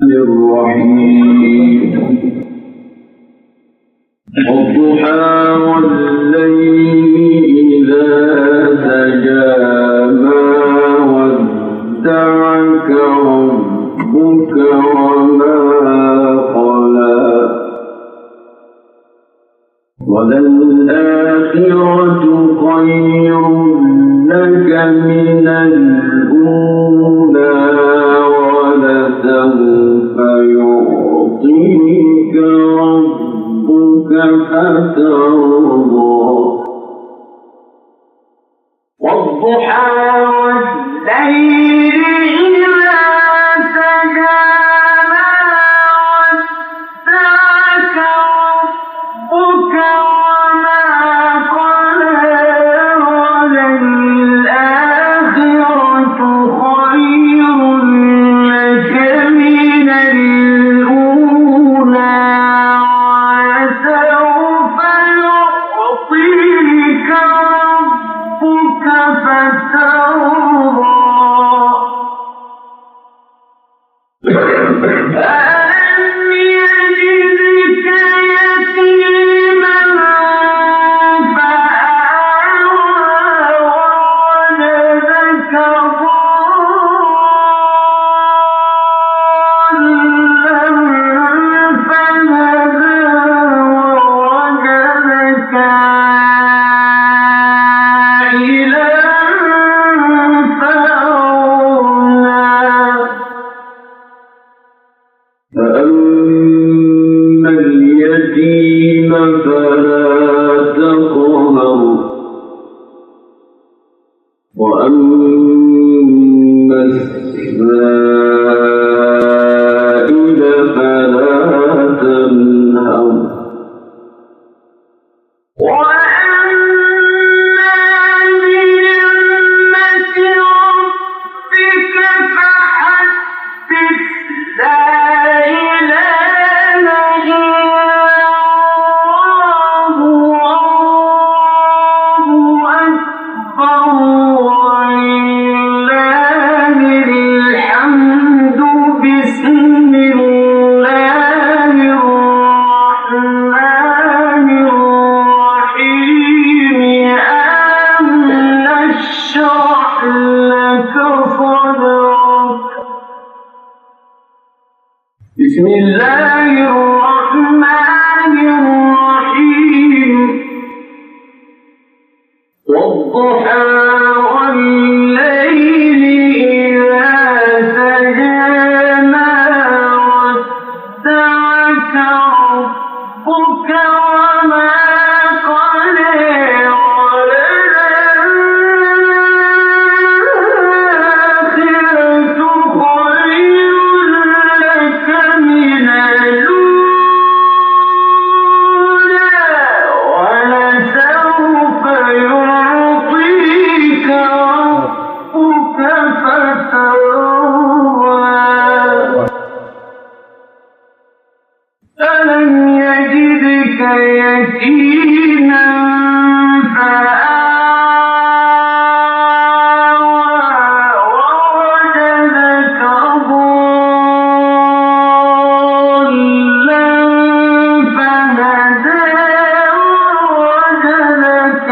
الرحيم والضحى والليل إذا سجى ما ودعك ربك وما قلى وللآخرة خير لك من الأولى ولسوف يعطيك ربك فترضى والضحى والليل إذا سجى ما ودعك ربك وما قلى وللآخرة خير لك من الأولى ولسوف يعطيك ربك فترضى ألم يجدك يتيما فآوى ووجدك ضالا فهدى ووجدك عائلا فأغنى فأما اليتيم فلا تقهر وأما السائل فلا تنهر وأما بنعمة ربك فحدث لا إله إلا الله والله أكبر ولله الحمد بسم الله الرحمن الرحيم ألم نشرح لك صدرك بسم الله الرحمن الرحيم والضحى والليل إذا سجى ما ودعك ربك وما قلى وللآخرة خير لك من الأولى ولسوف يعطيك ربك فترضى ألم يجدك يتيما فآوى ووجدك ضالا فهدى ووجدك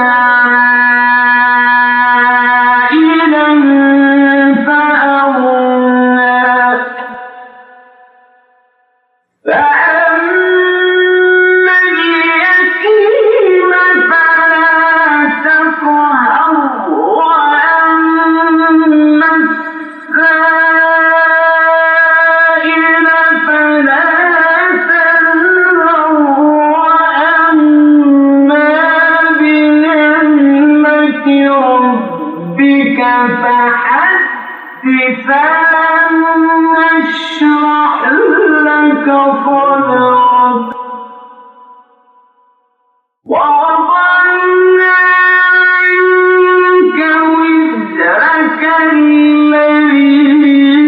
عائلا فأغنى فأما اليتيم فلا تقهر وأما السائل فلا تنهر وأما بنعمة ربك فحدث ألم نشرح لك صدرك ووضعنا عنك وزرك الذي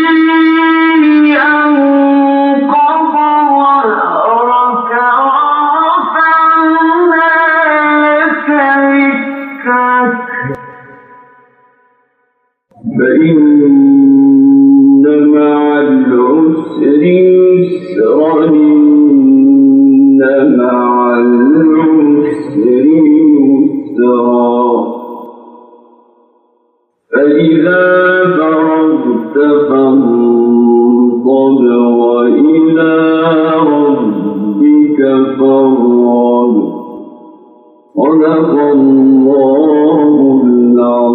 أنقض ظهرك ورفعنا لك ذكرك فإن يسرا إن مع العسر يسرا فإذا فرغت فانصب وإلى ربك فارغب صدق الله العظيم.